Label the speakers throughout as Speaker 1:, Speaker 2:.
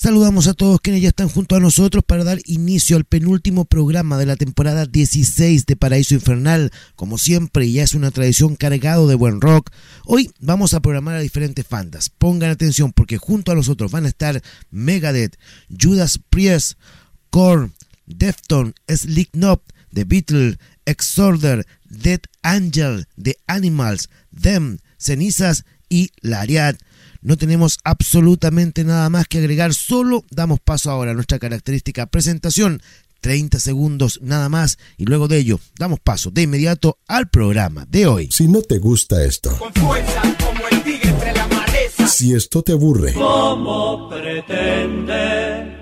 Speaker 1: Saludamos a todos quienes ya están junto a nosotros para dar inicio al penúltimo programa de la temporada 16 de Paraíso Infernal. Como siempre, ya es una tradición cargado de buen rock. Hoy vamos a programar a diferentes bandas. Pongan atención porque junto a nosotros van a estar Megadeth, Judas Priest, Korn, Deftones, Slipknot, The Beatles, Exorder, Dead Angel, The Animals, Them, Cenizas y Lariat. No tenemos absolutamente nada más que agregar, solo damos paso ahora a nuestra característica presentación, 30 segundos nada más, y luego de ello damos paso de inmediato al programa de hoy.
Speaker 2: Si no te gusta esto,
Speaker 3: con fuerza como el tigre entre la maleza,
Speaker 2: si esto te aburre,
Speaker 4: ¿cómo pretende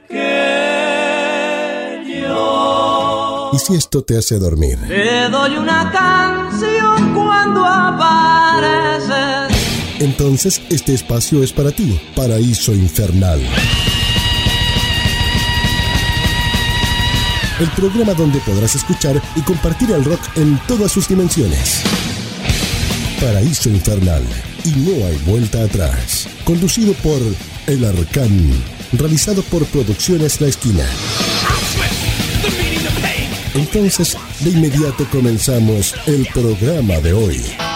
Speaker 4: que yo?
Speaker 2: Y si esto te hace dormir,
Speaker 4: Te doy una canción cuando apareces.
Speaker 2: Entonces este espacio es para ti, Paraíso Infernal. El programa donde podrás escuchar y compartir el rock en todas sus dimensiones. Paraíso Infernal, y no hay vuelta atrás. Conducido por El Arcán, realizado por Producciones La Esquina. Entonces, de inmediato comenzamos el programa de hoy.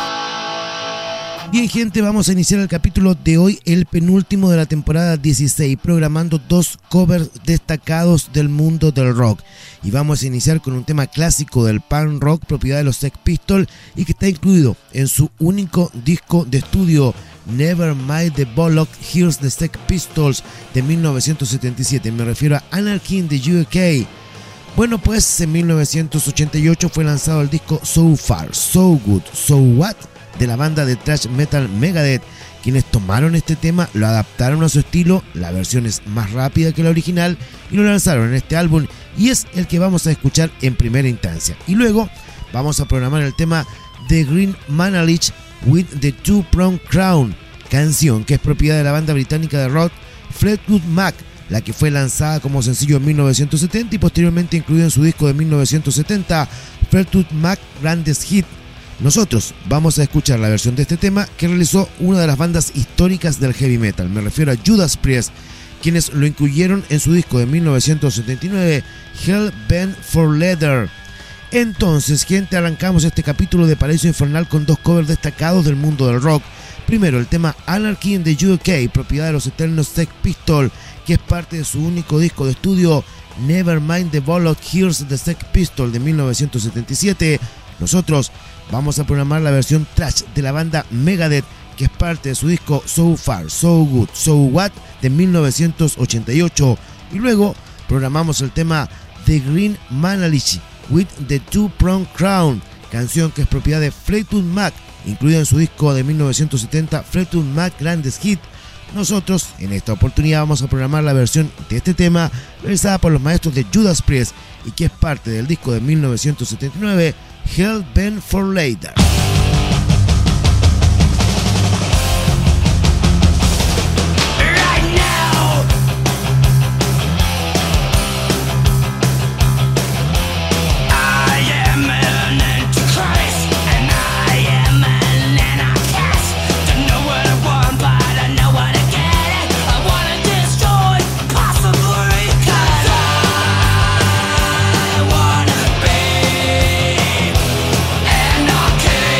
Speaker 1: Bien, gente, vamos a iniciar el capítulo de hoy, el penúltimo de la temporada 16, programando dos covers destacados del mundo del rock. Y vamos a iniciar con un tema clásico del punk rock, propiedad de los Sex Pistols, y que está incluido en su único disco de estudio, Nevermind the Bollocks, Here's the Sex Pistols, de 1977. Me refiero a Anarchy in the UK. Bueno, pues en 1988 fue lanzado el disco So Far, So Good, So What, de la banda de thrash metal Megadeth, quienes tomaron este tema, lo adaptaron a su estilo, la versión es más rápida que la original y lo lanzaron en este álbum, y es el que vamos a escuchar en primera instancia. Y luego vamos a programar el tema The Green Manalich with the Two-Pronged Crown, canción que es propiedad de la banda británica de rock Fleetwood Mac, la que fue lanzada como sencillo en 1970 y posteriormente incluida en su disco de 1970, Fleetwood Mac Greatest Hits. Nosotros vamos a escuchar la versión de este tema que realizó una de las bandas históricas del heavy metal. Me refiero a Judas Priest, quienes lo incluyeron en su disco de 1979, Hell Bent for Leather. Entonces, gente, arrancamos este capítulo de Paraíso Infernal con dos covers destacados del mundo del rock. Primero, el tema Anarchy in the UK, propiedad de los eternos Sex Pistols, que es parte de su único disco de estudio, Nevermind the Bollocks, Here's the Sex Pistols, de 1977. Nosotros vamos a programar la versión thrash de la banda Megadeth, que es parte de su disco So Far, So Good, So What, de 1988. Y luego programamos el tema The Green Manalich with the Two-Pronged Crown, canción que es propiedad de Fleetwood Mac, incluida en su disco de 1970, Fleetwood Mac Greatest Hits. Nosotros en esta oportunidad vamos a programar la versión de este tema realizada por los maestros de Judas Priest y que es parte del disco de 1979, Hell Bent for Leather.
Speaker 3: anarchy.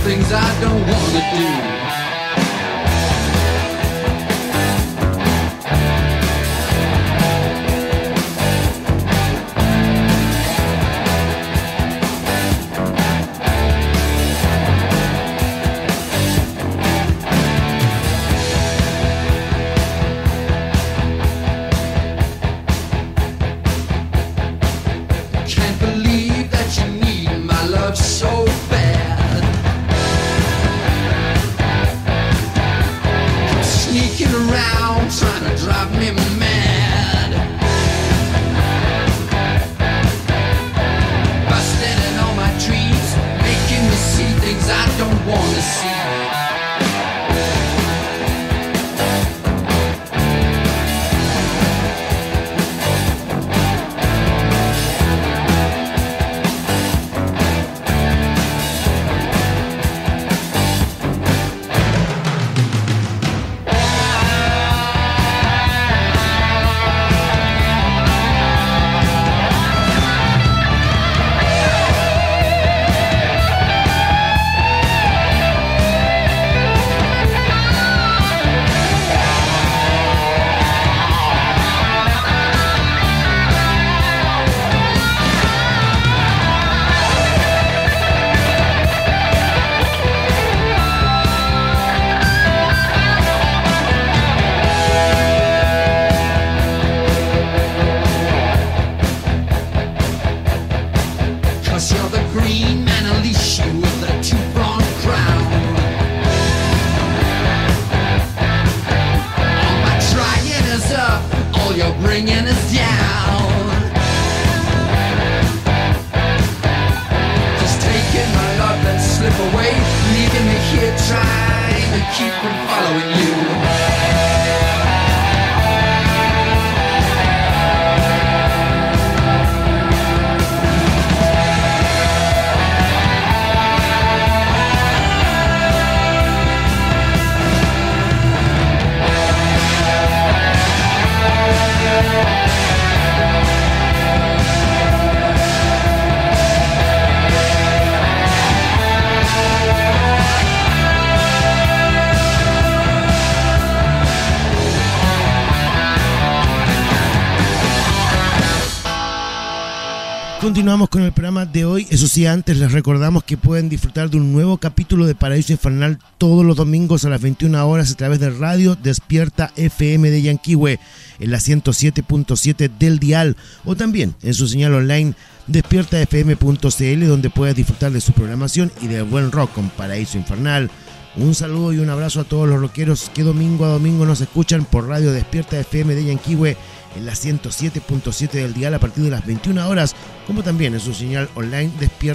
Speaker 5: things I don't wanna do. So bad, sneaking around trying to drive me mad, busting in all my dreams, making me see things I don't wanna see.
Speaker 1: Continuamos con el programa de hoy. Eso sí, antes les recordamos que pueden disfrutar de un nuevo capítulo de Paraíso Infernal todos los domingos a las 21 horas a través de Radio Despierta FM de Yanquihue en la 107.7 del dial, o también en su señal online despiertafm.cl, donde puedes disfrutar de su programación y del buen rock con Paraíso Infernal. Un saludo y un abrazo a todos los rockeros que domingo a domingo nos escuchan por Radio Despierta FM de Yanquihue en la 107.7 del dial a partir de las 21 horas, como también en su señal online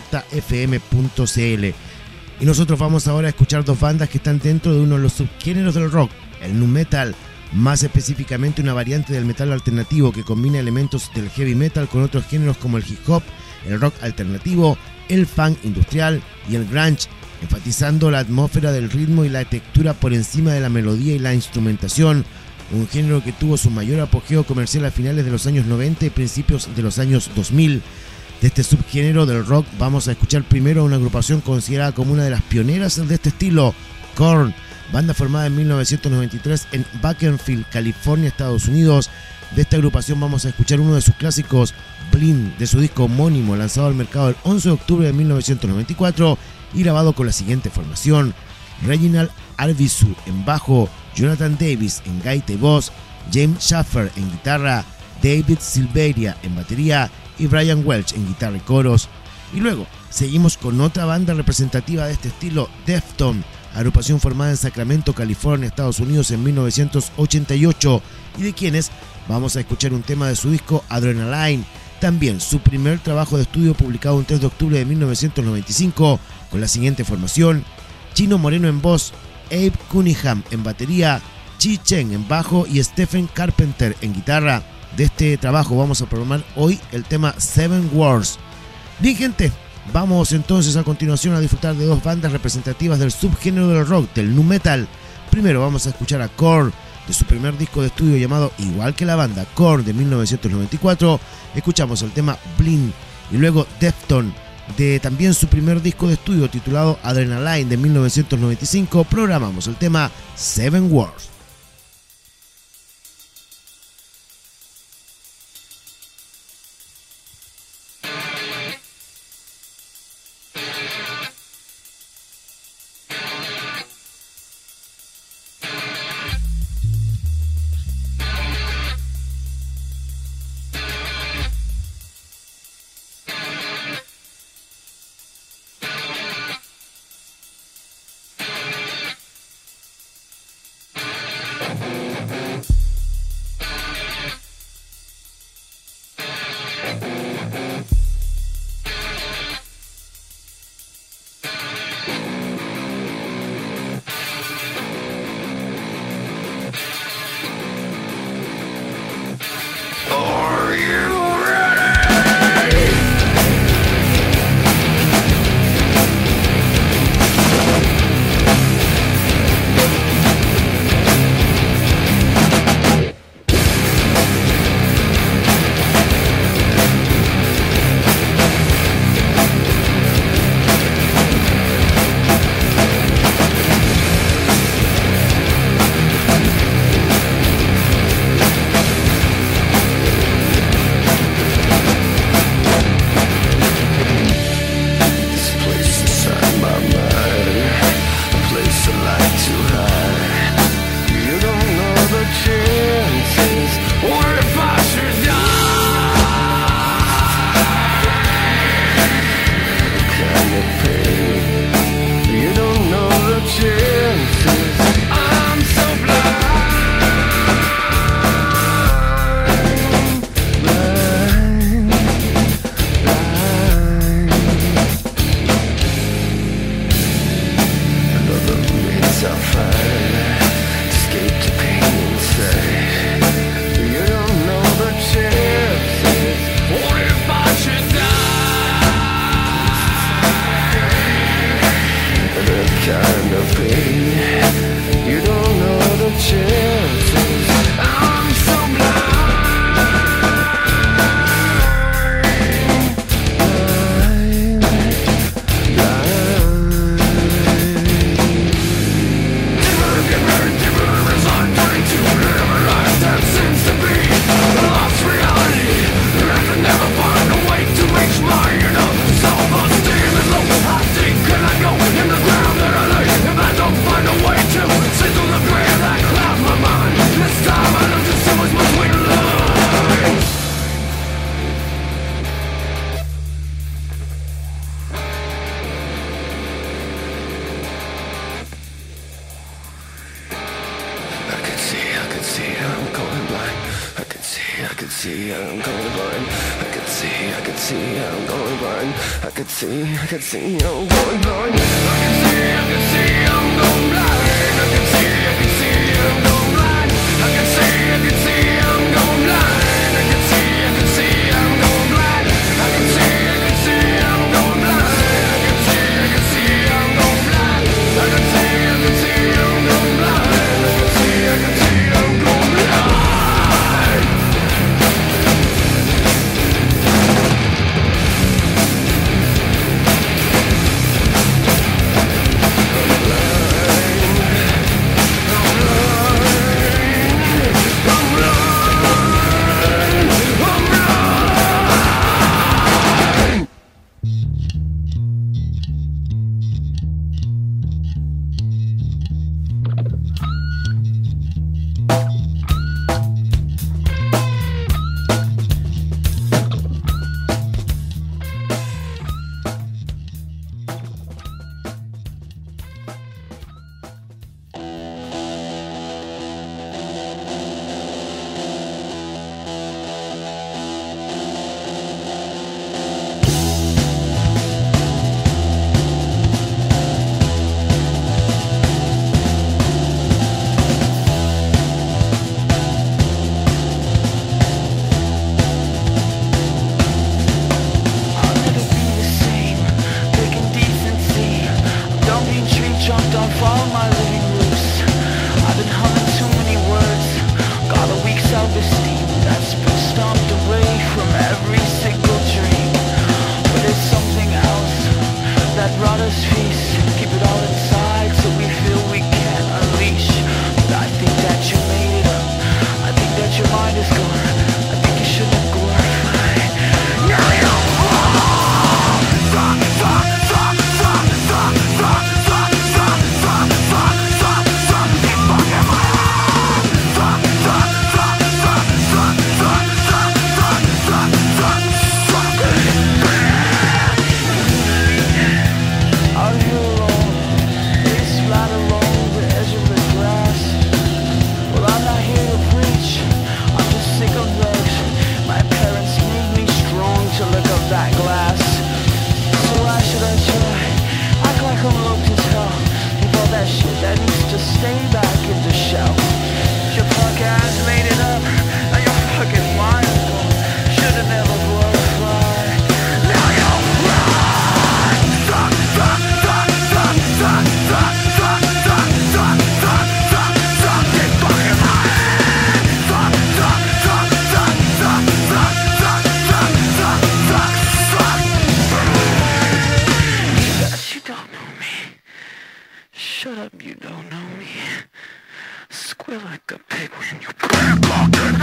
Speaker 1: despiertafm.cl. Y nosotros vamos ahora a escuchar dos bandas que están dentro de uno de los subgéneros del rock, el nu metal, más específicamente una variante del metal alternativo que combina elementos del heavy metal con otros géneros como el hip hop, el rock alternativo, el funk industrial y el grunge, enfatizando la atmósfera del ritmo y la textura por encima de la melodía y la instrumentación. Un género que tuvo su mayor apogeo comercial a finales de los años 90 y principios de los años 2000. De este subgénero del rock vamos a escuchar primero a una agrupación considerada como una de las pioneras de este estilo, Korn, banda formada en 1993 en Bakersfield, California, Estados Unidos. De esta agrupación vamos a escuchar uno de sus clásicos, Blind, de su disco homónimo lanzado al mercado el 11 de octubre de 1994 y grabado con la siguiente formación: Reginald Arvizu en bajo, Jonathan Davis en gaita y voz, James Schaffer en guitarra, David Silveria en batería y Brian Welch en guitarra y coros. Y luego seguimos con otra banda representativa de este estilo, Deftones, agrupación formada en Sacramento, California, Estados Unidos en 1988, y de quienes vamos a escuchar un tema de su disco Adrenaline, también su primer trabajo de estudio publicado el 3 de octubre de 1995 con la siguiente formación: Chino Moreno en voz, Abe Cunningham en batería, Chi Chen en bajo y Stephen Carpenter en guitarra. De este trabajo vamos a programar hoy el tema Seven Wars. Bien, gente, vamos entonces a continuación a disfrutar de dos bandas representativas del subgénero del rock, del nu metal. Primero vamos a escuchar a Korn, de su primer disco de estudio llamado igual que la banda, Korn, de 1994. Escuchamos el tema Blind, y luego Deftones de también su primer disco de estudio titulado Adrenaline de 1995, programamos el tema Seven Worlds.
Speaker 6: should I try? Act like I'm looked as hell. Keep all that shit that needs to stay back in the shell. Your punk ass made it up, now your fucking mind is gone. Should've never glorified. Now you're right. Suck, suck, suck, suck, suck, suck, suck, suck, suck, suck, suck, suck, get fucking high. Suck, suck, suck, suck, suck, suck, suck, suck, suck, suck, suck. Yes, you don't know me. Shut up, you don't know me. Squeal like a pig when you fucking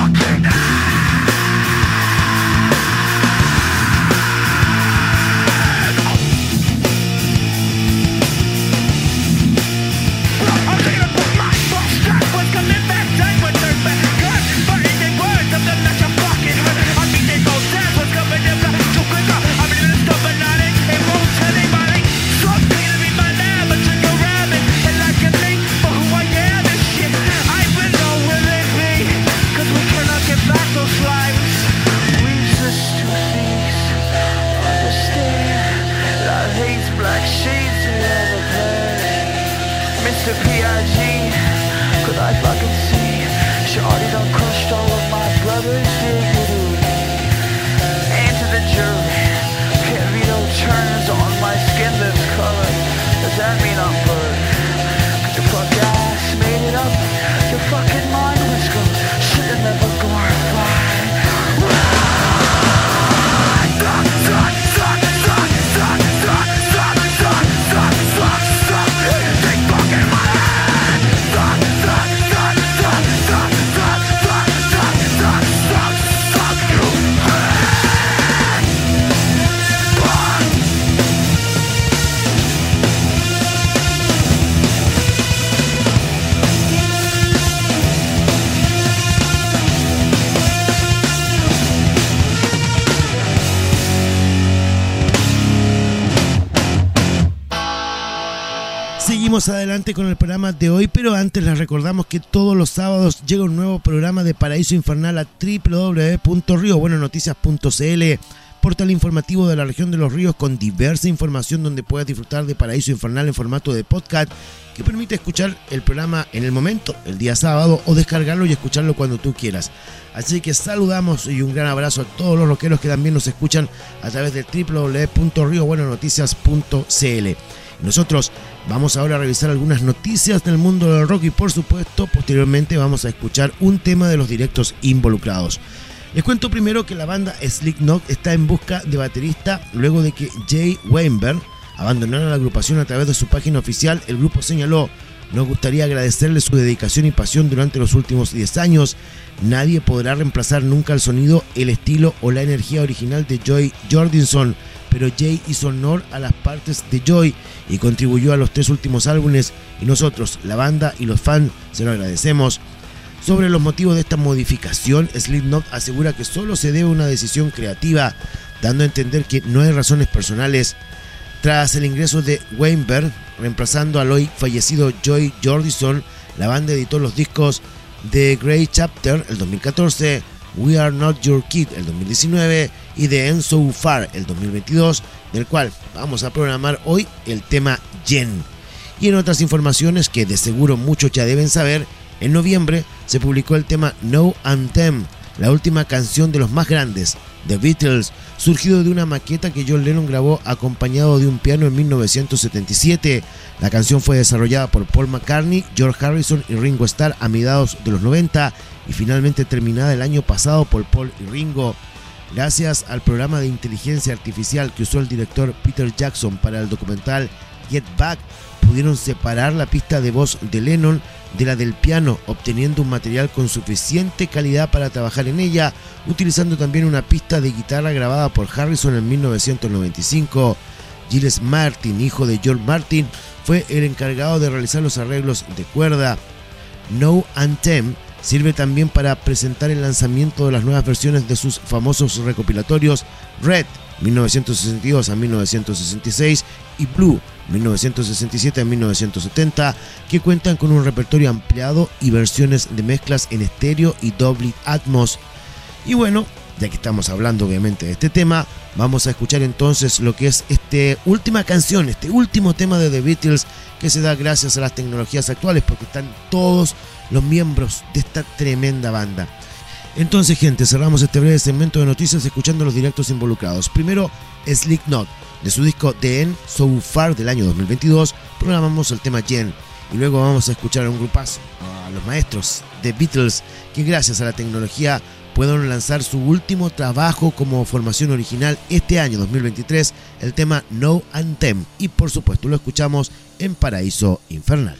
Speaker 6: I'm gonna put my false strap was coming back time with their back gun. But in the words of the natural fucking hurt, I mean they both dance was coming in back too quick up. I'm in the stubborn night, it won't tell anybody. So I'm gonna be my lab, but took a rabbit. And like a thing for who I am and shit. I will know where they be, cause we cannot get back those lives. We just two thieves, understand. Love hates black shades in the other place. Mr. P.I.G. Could I fucking see? Shorty done crushed all of my brother's dignity. And to the jury, heavy no turns on my skin this color. Does that mean I'm burned? Cause your fuck ass made it up. Your fucking mind was gone. Should've never glorified.
Speaker 1: Seguimos adelante con el programa de hoy, pero antes les recordamos que todos los sábados llega un nuevo programa de Paraíso Infernal a www.riobuenasnoticias.cl, portal informativo de la región de los ríos con diversa información donde puedes disfrutar de Paraíso Infernal en formato de podcast que permite escuchar el programa en el momento, el día sábado, o descargarlo y escucharlo cuando tú quieras. Así que saludamos y un gran abrazo a todos los rockeros que también nos escuchan a través de www.riobuenasnoticias.cl. Nosotros vamos ahora a revisar algunas noticias del mundo del rock y por supuesto posteriormente vamos a escuchar un tema de los directos involucrados. Les cuento primero que la banda Slipknot está en busca de baterista luego de que Jay Weinberg abandonara la agrupación. A través de su página oficial, el grupo señaló: nos gustaría agradecerle su dedicación y pasión durante los últimos 10 años. Nadie podrá reemplazar nunca el sonido, el estilo o la energía original de Joy Jordison, pero Jay hizo honor a las partes de Joy y contribuyó a los 3 últimos álbumes y nosotros, la banda y los fans, se lo agradecemos. Sobre los motivos de esta modificación, Slipknot asegura que solo se debe a una decisión creativa, dando a entender que no hay razones personales. Tras el ingreso de Weinberg, reemplazando al hoy fallecido Joy Jordison, la banda editó los discos The Grey Chapter el 2014, We Are Not Your Kid el 2019 y The End So Far el 2022, del cual vamos a programar hoy el tema Jen. Y en otras informaciones que de seguro muchos ya deben saber, en noviembre se publicó el tema No Anthem, la última canción de los más grandes, The Beatles, surgido de una maqueta que John Lennon grabó acompañado de un piano en 1977. La canción fue desarrollada por Paul McCartney, George Harrison y Ringo Starr a mediados de los 90 y finalmente terminada el año pasado por Paul y Ringo. Gracias al programa de inteligencia artificial que usó el director Peter Jackson para el documental Get Back, pudieron separar la pista de voz de Lennon de la del piano, obteniendo un material con suficiente calidad para trabajar en ella, utilizando también una pista de guitarra grabada por Harrison en 1995. Giles Martin, hijo de George Martin, fue el encargado de realizar los arreglos de cuerda. No Anthem sirve también para presentar el lanzamiento de las nuevas versiones de sus famosos recopilatorios Red 1962 a 1966 y Blue 1967 a 1970, que cuentan con un repertorio ampliado y versiones de mezclas en estéreo y Dolby Atmos. Y bueno, Ya que estamos hablando obviamente de este tema, vamos a escuchar entonces lo que es última canción, este último tema de The Beatles, que se da gracias a las tecnologías actuales, porque están todos los miembros de esta tremenda banda. Entonces, gente, cerramos este breve segmento de noticias escuchando los directos involucrados. Primero, Slipknot, de su disco The End So Far del año 2022, programamos el tema Jen. Y luego vamos a escuchar a un grupazo, a los maestros de Beatles, que gracias a la tecnología pueden lanzar su último trabajo como formación original este año 2023, el tema No Anthem. Y por supuesto lo escuchamos en Paraíso Infernal.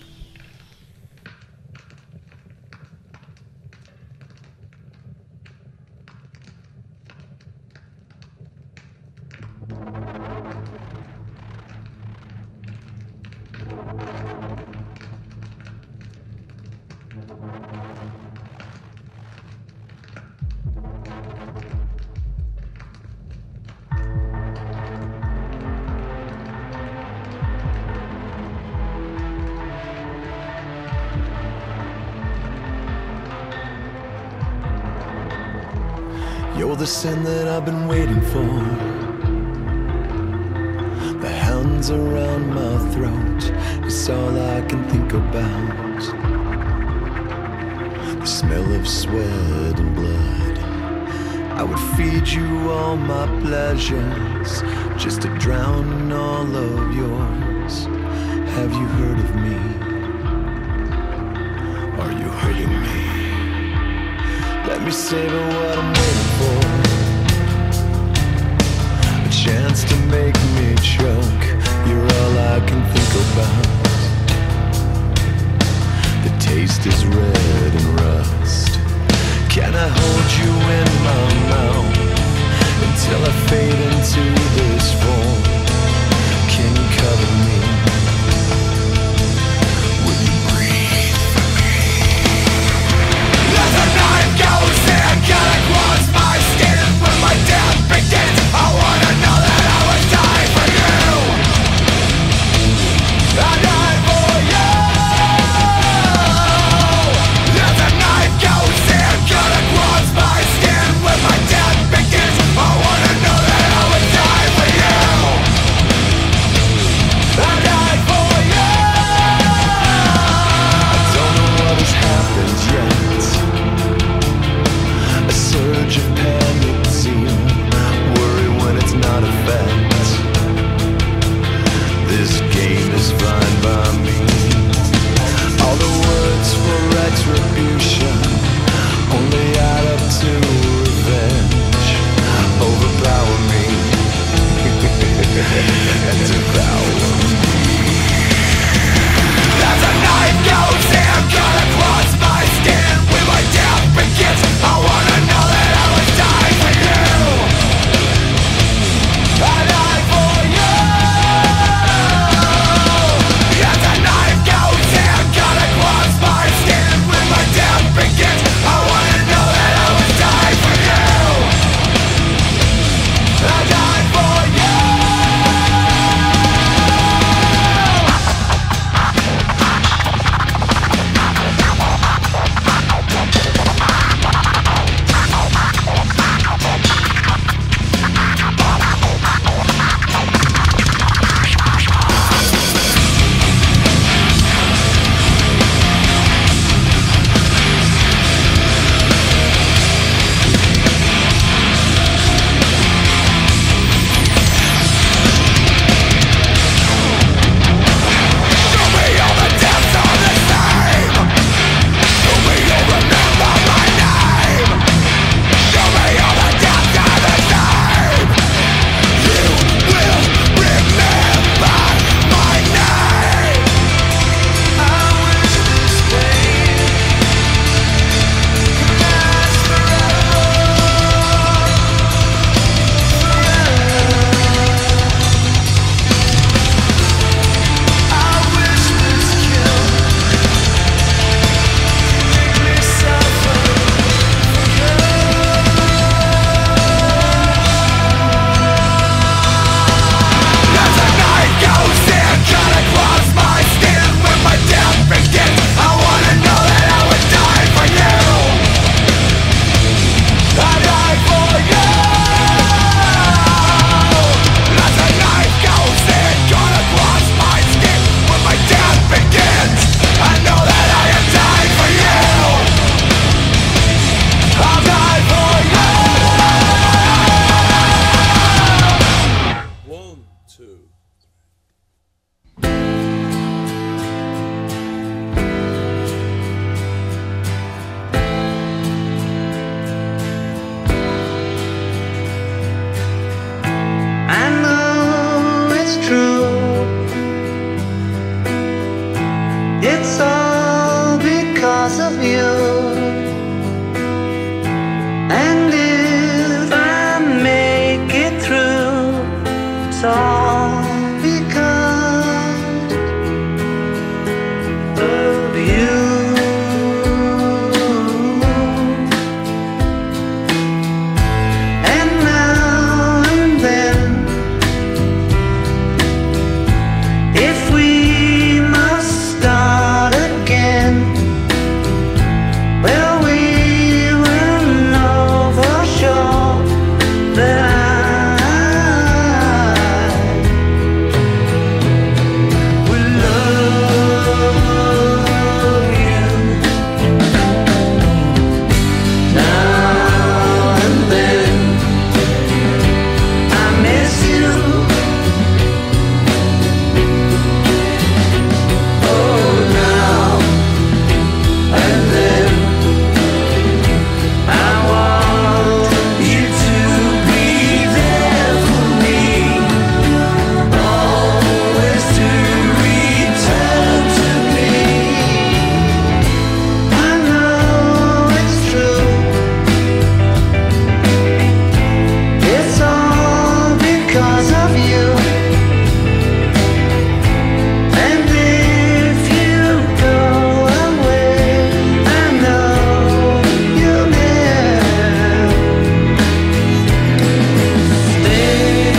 Speaker 7: You're the sin that I've been waiting for. The hands around my throat is all I can think about. The smell of sweat and blood. I would feed you all my pleasures just to drown in all of yours. Have you heard of me? Are you hurting me? Let me savor what I'm waiting for. A chance to make me choke. You're all I can think about. The taste is red and rust. Can I hold you in my mouth until I fade into this form? Can you cover me? Will you breathe for me? As the night goes in, cut across my skin. When my death begins, I wanna know that I would die for you. I die for you. As the night goes in, cut across my skin. When my death begins, I wanna know that I would die for you. I die for you. I don't know what has happened yet. A surge of panic zeal, worry when it's not a fact. This game is fine by me. All the words for retribution only add up to revenge. Overpower me and devour me. As the night goes in, cut across my skin. When my death begins, I wanna know that I would die for you. I die for you. As the night goes in, cut across my skin. When my death begins, I wanna know that I would die for you. I die for you.
Speaker 4: I know it's true. It's all because of you. And if I make it through, it's all because of you. And now and then, if we must start again, well, we will know for sure that I will love you. Now and then, I miss you. Oh, now and then, I want you to be there for me, always to return to me. I know it's true. It's all because of you. And if you go away, I know you'll never stay.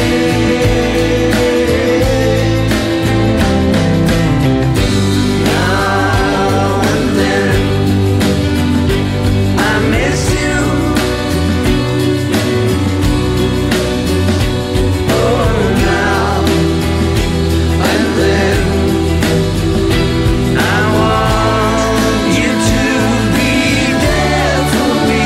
Speaker 4: Now and then, I miss you. Oh, now and then, I want you to be there for me.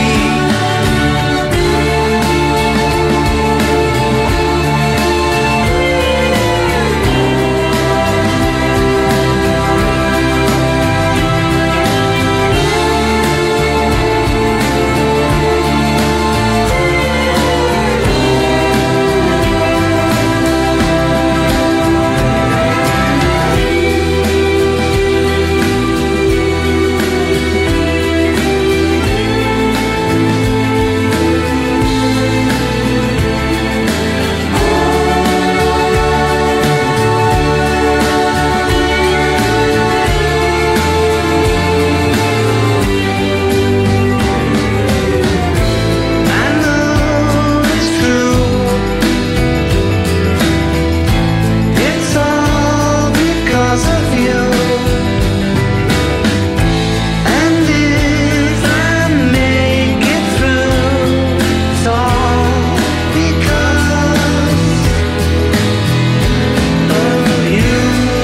Speaker 4: I know it's true. It's all because of you. And if I make it through, it's all because of you.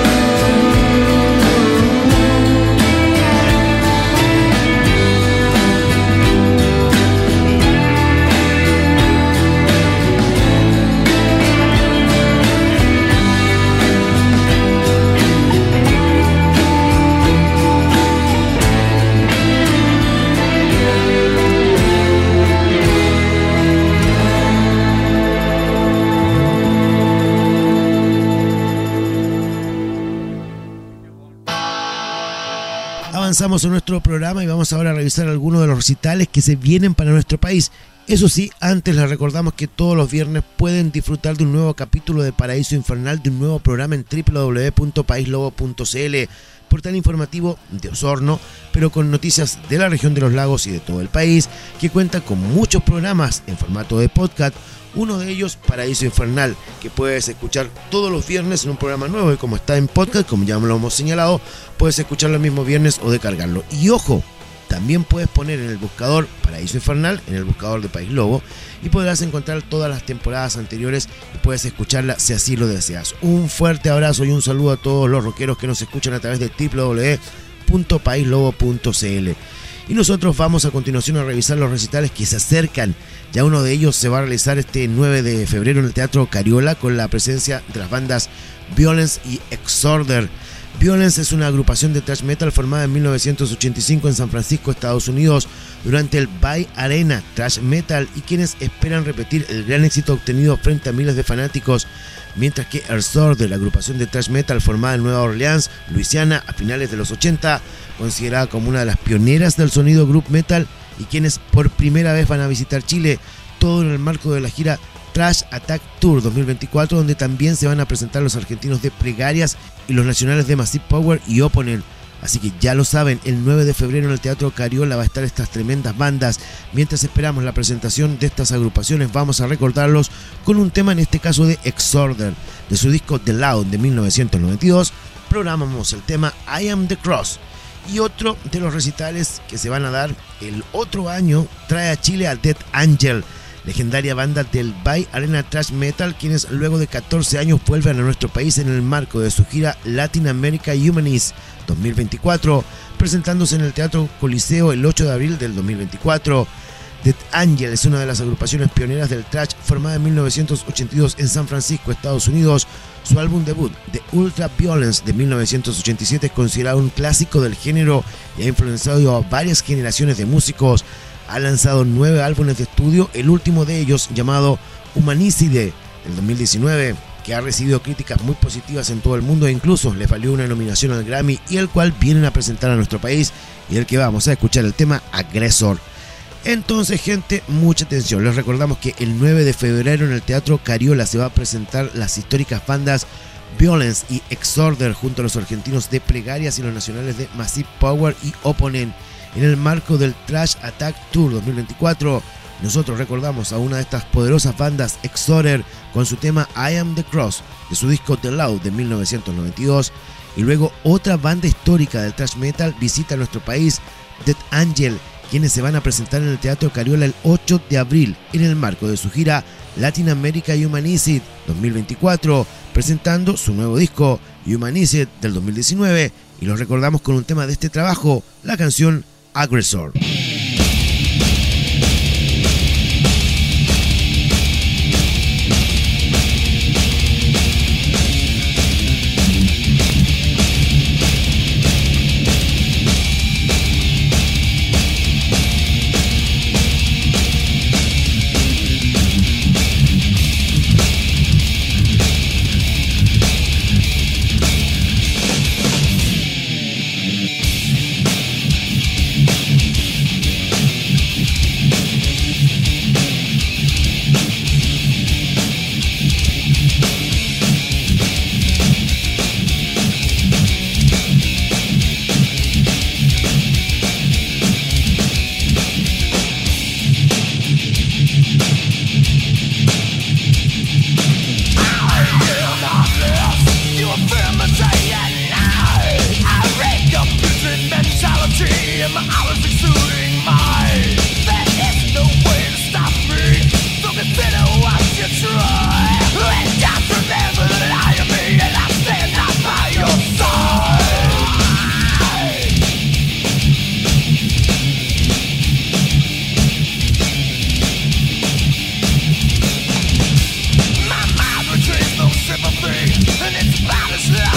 Speaker 1: Avanzamos en nuestro programa y vamos ahora a revisar algunos de los recitales que se vienen para nuestro país. Eso sí, antes les recordamos que todos los viernes pueden disfrutar de un nuevo capítulo de Paraíso Infernal, de un nuevo programa en www.paislobo.cl, portal informativo de Osorno, pero con noticias de la región de los lagos y de todo el país, que cuenta con muchos programas en formato de podcast. Uno de ellos, Paraíso Infernal, que puedes escuchar todos los viernes en un programa nuevo, y como está en podcast, como ya lo hemos señalado, puedes escucharlo el mismo viernes o descargarlo. Y ojo, también puedes poner en el buscador Paraíso Infernal, en el buscador de País Lobo, y podrás encontrar todas las temporadas anteriores y puedes escucharla si así lo deseas. Un fuerte abrazo y un saludo a todos los rockeros que nos escuchan a través de www.paislobo.cl. Y nosotros vamos a continuación a revisar los recitales que se acercan. Ya uno de ellos se va a realizar este 9 de febrero en el Teatro Cariola con la presencia de las bandas Violence y Exorder. Violence es una agrupación de thrash metal formada en 1985 en San Francisco, Estados Unidos, durante el Bay Arena Thrash Metal, y quienes esperan repetir el gran éxito obtenido frente a miles de fanáticos, mientras que Exorder, la agrupación de thrash metal formada en Nueva Orleans, Luisiana, a finales de los 80, considerada como una de las pioneras del sonido group metal, y quienes por primera vez van a visitar Chile, todo en el marco de la gira Thrash Attack Tour 2024, donde también se van a presentar los argentinos de Plegarias y los nacionales de Massive Power y Opponent. Así que ya lo saben, el 9 de febrero en el Teatro Cariola va a estar estas tremendas bandas. Mientras esperamos la presentación de estas agrupaciones, vamos a recordarlos con un tema, en este caso de Exorder, de su disco The Loud de 1992. Programamos el tema I Am The Cross. Y otro de los recitales que se van a dar el otro año trae a Chile a Death Angel, legendaria banda del Bay Arena Thrash Metal, quienes luego de 14 años vuelven a nuestro país en el marco de su gira Latin America Humanist 2024, presentándose en el Teatro Coliseo el 8 de abril del 2024. Death Angel es una de las agrupaciones pioneras del thrash, formada en 1982 en San Francisco, Estados Unidos. Su álbum debut, The Ultra Violence de 1987, es considerado un clásico del género y ha influenciado a varias generaciones de músicos. Ha lanzado 9 álbumes de estudio, el último de ellos, llamado Humanicide, del 2019, que ha recibido críticas muy positivas en todo el mundo e incluso le valió una nominación al Grammy, y el cual vienen a presentar a nuestro país, y el que vamos a escuchar el tema Agresor. Entonces, gente, mucha atención. Les recordamos que el 9 de febrero en el Teatro Cariola se va a presentar las históricas bandas Violence y Exorder junto a los argentinos de Plegarias y los nacionales de Massive Power y Opponent en el marco del Thrash Attack Tour 2024. Nosotros recordamos a una de estas poderosas bandas, Exorder, con su tema I Am The Cross de su disco The Loud de 1992, y luego otra banda histórica del thrash metal visita nuestro país, Death Angel, quienes se van a presentar en el Teatro Cariola el 8 de abril en el marco de su gira Latin America Humanicide 2024, presentando su nuevo disco Humanicide del 2019, y los recordamos con un tema de este trabajo, la canción Agresor.
Speaker 6: And it's about as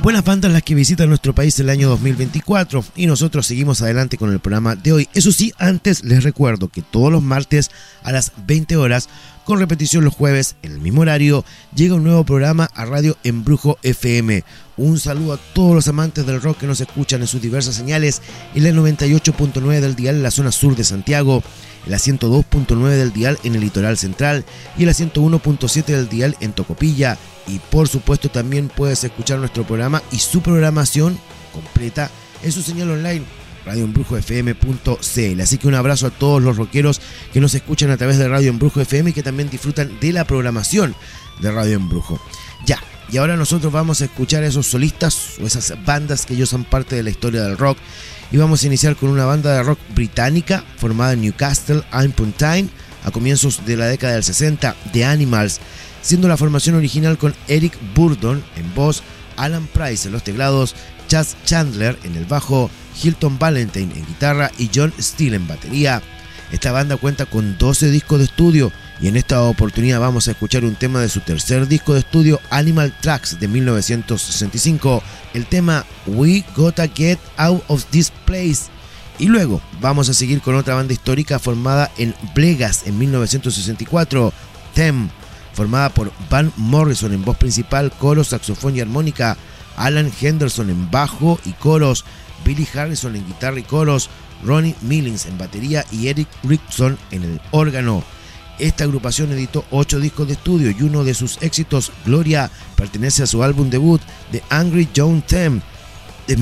Speaker 1: Buenas bandas las que visitan nuestro país el año 2024 y nosotros seguimos adelante con el programa de hoy. Eso sí, antes les recuerdo que todos los martes a las 20 horas, con repetición los jueves en el mismo horario, llega un nuevo programa a Radio Embrujo FM. Un saludo a todos los amantes del rock que nos escuchan en sus diversas señales en la 98.9 del dial en la zona sur de Santiago, en la 102.9 del dial en el litoral central y en la 101.7 del dial en Tocopilla. Y por supuesto también puedes escuchar nuestro programa y su programación completa en su señal online radioembrujofm.cl. Así que un abrazo a todos los rockeros que nos escuchan a través de Radio Embrujo FM y que también disfrutan de la programación de Radio Embrujo. Ya, y ahora nosotros vamos a escuchar a esos solistas o esas bandas que ellos son parte de la historia del rock. Y vamos a iniciar con una banda de rock británica formada en Newcastle upon Tyne a comienzos de la década del 60, The Animals, siendo la formación original con Eric Burdon en voz, Alan Price en los teclados, Chas Chandler en el bajo, Hilton Valentine en guitarra y John Steele en batería. Esta banda cuenta con 12 discos de estudio y en esta oportunidad vamos a escuchar un tema de su tercer disco de estudio, Animal Tracks, de 1965, el tema We Gotta Get Out of This Place. Y luego vamos a seguir con otra banda histórica formada en Blegas en 1964, Them, formada por Van Morrison en voz principal, coros, saxofón y armónica, Alan Henderson en bajo y coros, Billy Harrison en guitarra y coros, Ronnie Millings en batería y Eric Rickson en el órgano. Esta agrupación editó 8 discos de estudio y uno de sus éxitos, Gloria, pertenece a su álbum debut, The Angry John Them, de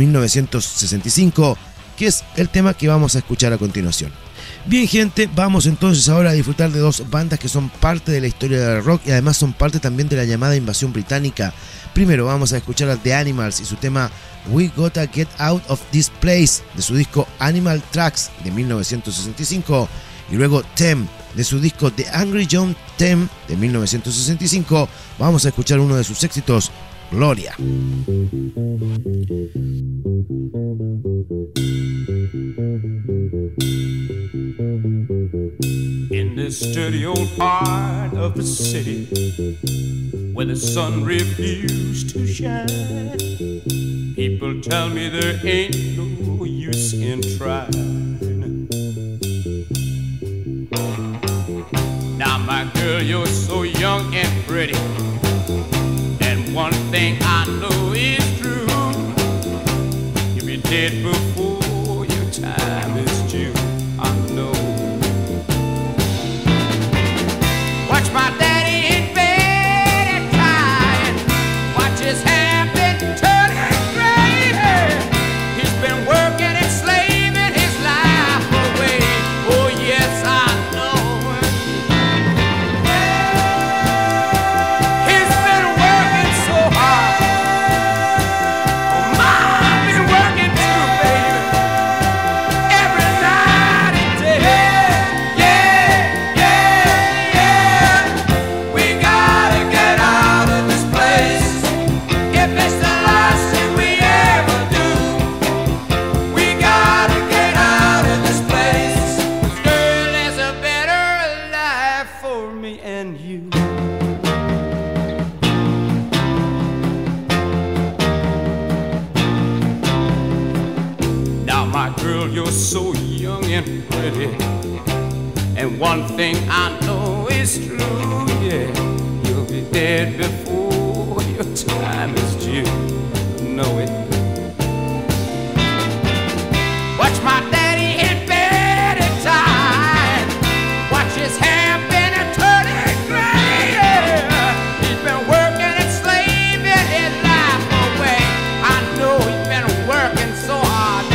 Speaker 1: 1965, que es el tema que vamos a escuchar a continuación. Bien, gente, vamos entonces ahora a disfrutar de dos bandas que son parte de la historia del rock y además son parte también de la llamada invasión británica. Primero vamos a escuchar a The Animals y su tema We Gotta Get Out of This Place de su disco Animal Tracks de 1965 y luego Them de su disco The Angry John Them de 1965. Vamos a escuchar uno de sus éxitos, Gloria.
Speaker 8: In this dirty old part of the city where the sun refused to shine, people tell me there ain't no use in trying. Now my girl, you're so young and pretty, and one thing I know is true, you'll be dead before your time is due. I know. Watch my daddy in bed and crying. Watch his hair been turning gray. He's been working and slaving his life away. Oh yes, I know. He's been working so hard. Oh, I've been working too, baby. Every night and day. We gotta get out of this place. If it's the last thing we ever do, we gotta get out of this place. 'Cause girl, there's a better life for me and you. Now my girl, you're so young and pretty, and one thing I know is true, yeah, you'll be dead before your time is due. Know it. Watch my daddy in bed and tired. Watch his hair been a turning gray. Yeah. He's been working and slaving his life away. I know he's been working so hard.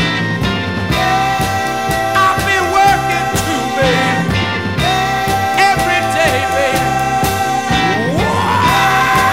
Speaker 8: I've been working too, baby. Every day, baby. Whoa.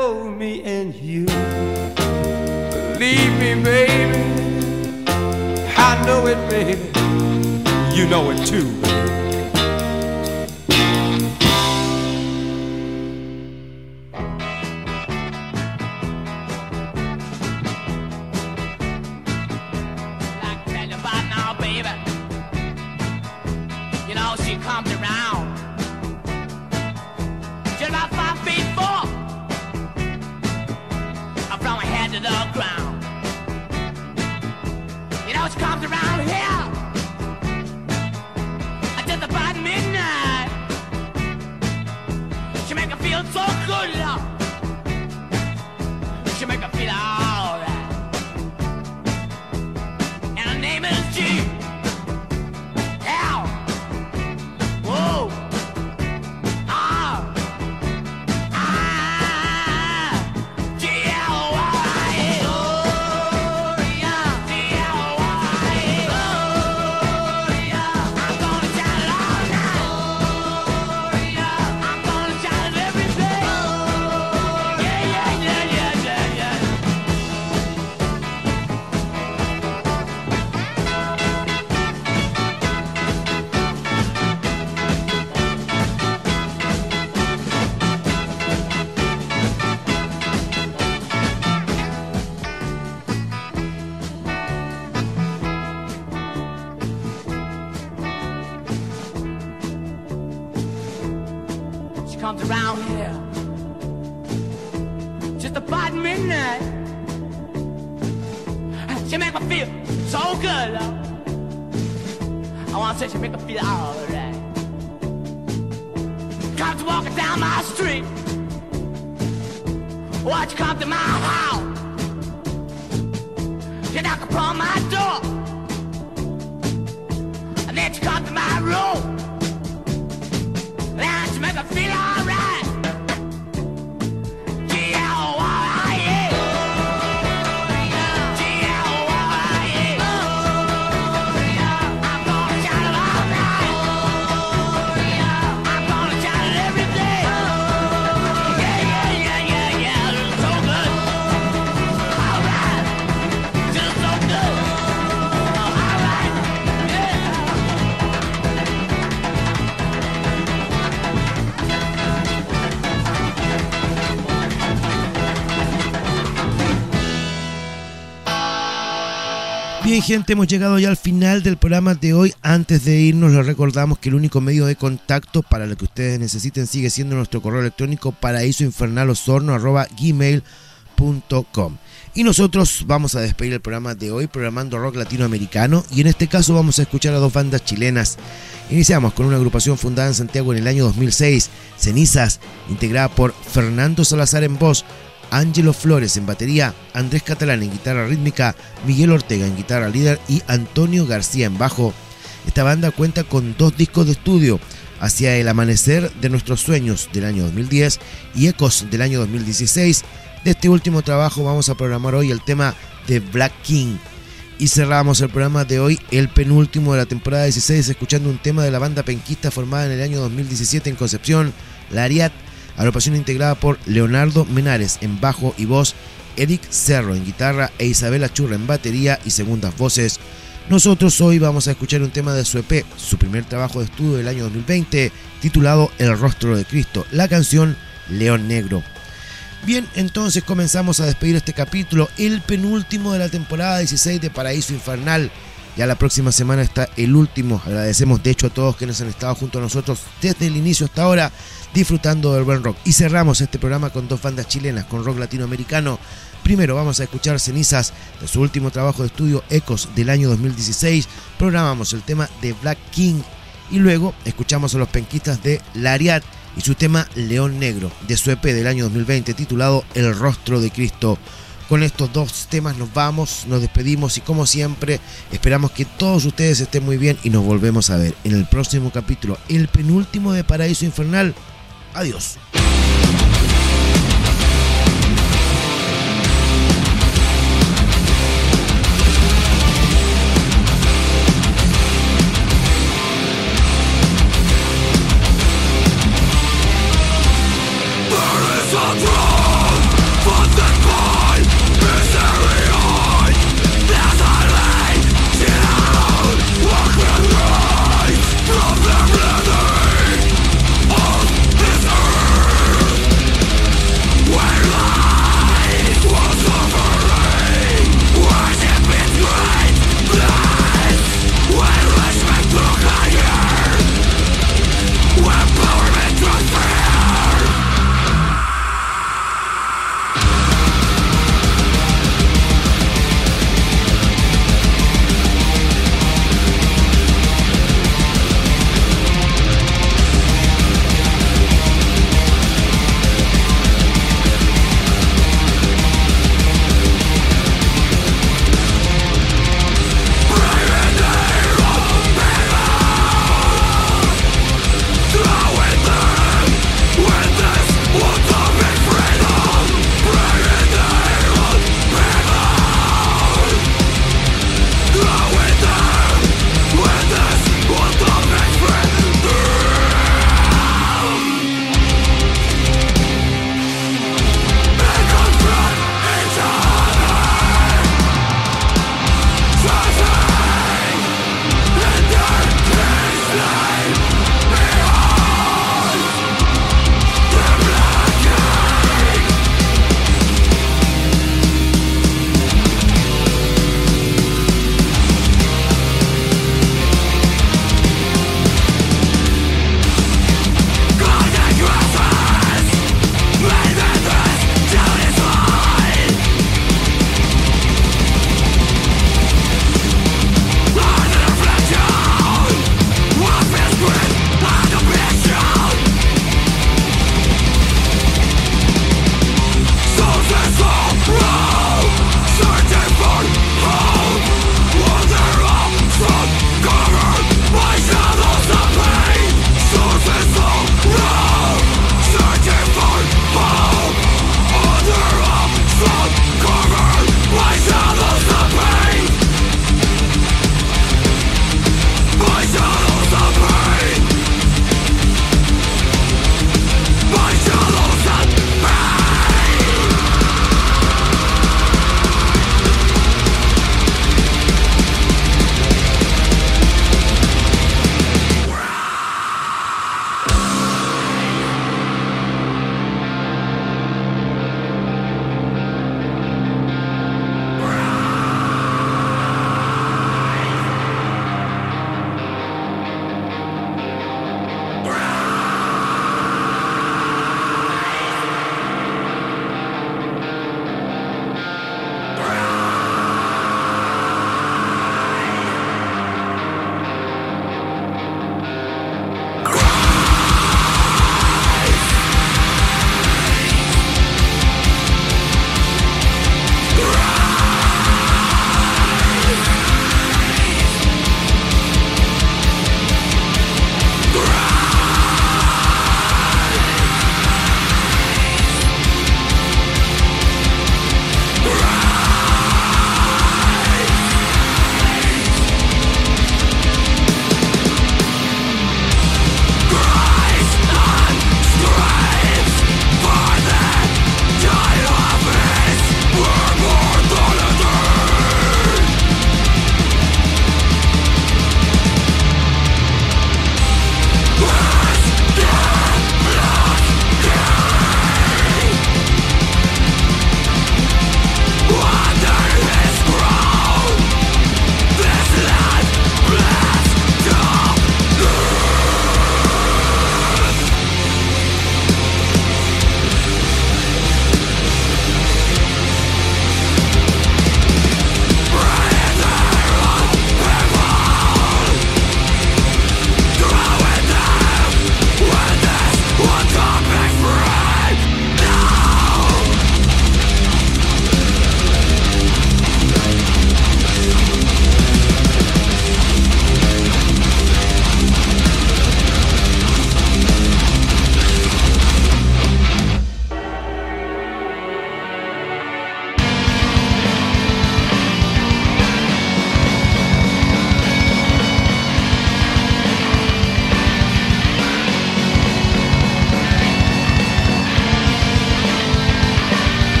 Speaker 3: hold me and you. Believe me, baby, I know it, baby. You know it too, baby.
Speaker 8: Like tell you about now, baby. You know she comes around. She's about 5'4", from her head to the ground. You know she comes around here just about midnight. She make her feel so good, love. She make her feel alright. And her name is G. L. Whoa. Comes around here just about midnight. She make me feel so good, love. I wanna say she make me feel alright. Comes walking down my street. Watch you come to my house. She knock upon my door, and then she come to my room. Then she make me feel alright.
Speaker 1: Bien, gente, hemos llegado ya al final del programa de hoy. Antes de irnos, les recordamos que el único medio de contacto para lo que ustedes necesiten sigue siendo nuestro correo electrónico paraísoinfernalosorno@gmail.com. Y nosotros vamos a despedir el programa de hoy programando rock latinoamericano, y en este caso vamos a escuchar a dos bandas chilenas. Iniciamos con una agrupación fundada en Santiago en el año 2006, Cenizas, integrada por Fernando Salazar en voz, Ángelo Flores en batería, Andrés Catalán en guitarra rítmica, Miguel Ortega en guitarra líder y Antonio García en bajo. Esta banda cuenta con 2 discos de estudio, Hacia el amanecer de nuestros sueños del año 2010 y Ecos del año 2016. De este último trabajo vamos a programar hoy el tema de Black King. Y cerramos el programa de hoy, el penúltimo de la temporada 16, escuchando un tema de la banda penquista formada en el año 2017 en Concepción, Lariat, agrupación integrada por Leonardo Menares en bajo y voz, Eric Cerro en guitarra e Isabela Churra en batería y segundas voces. Nosotros hoy vamos a escuchar un tema de su EP, su primer trabajo de estudio del año 2020, titulado El Rostro de Cristo, la canción León Negro. Bien, entonces comenzamos a despedir este capítulo, el penúltimo de la temporada 16 de Paraíso Infernal. Ya la próxima semana está el último. Agradecemos de hecho a todos quienes han estado junto a nosotros desde el inicio hasta ahora, disfrutando del buen rock. Y cerramos este programa con 2 bandas chilenas con rock latinoamericano. Primero vamos a escuchar Cenizas de su último trabajo de estudio, Ecos del año 2016. Programamos el tema de Black King y luego escuchamos a los penquistas de Lariat y su tema León Negro de su EP del año 2020 titulado El Rostro de Cristo. Con estos 2 temas nos vamos, nos despedimos y como siempre esperamos que todos ustedes estén muy bien y nos volvemos a ver en el próximo capítulo, el penúltimo de Paraíso Infernal. Adiós.
Speaker 9: There is a throne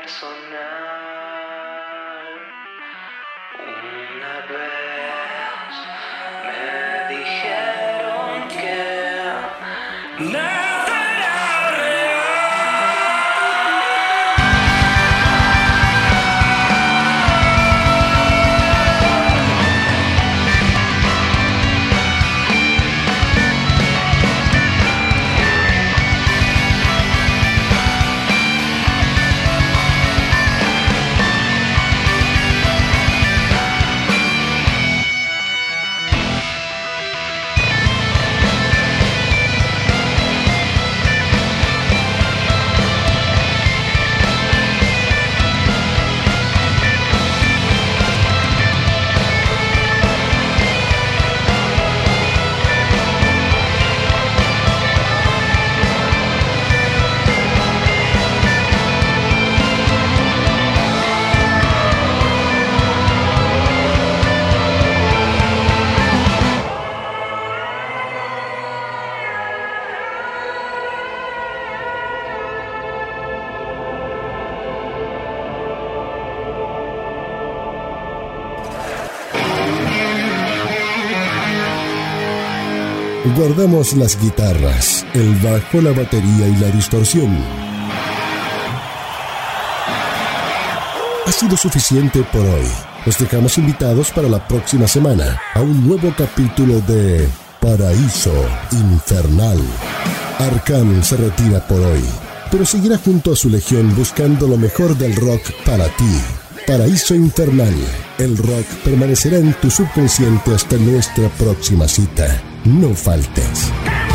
Speaker 4: sonar. Una vez me dijeron que nada era real.
Speaker 2: Guardamos las guitarras, el bajo, la batería y la distorsión. Ha sido suficiente por hoy. Los dejamos invitados para la próxima semana a un nuevo capítulo de Paraíso Infernal. Arkham se retira por hoy, pero seguirá junto a su legión buscando lo mejor del rock para ti. Paraíso Infernal. El rock permanecerá en tu subconsciente hasta nuestra próxima cita. No faltes.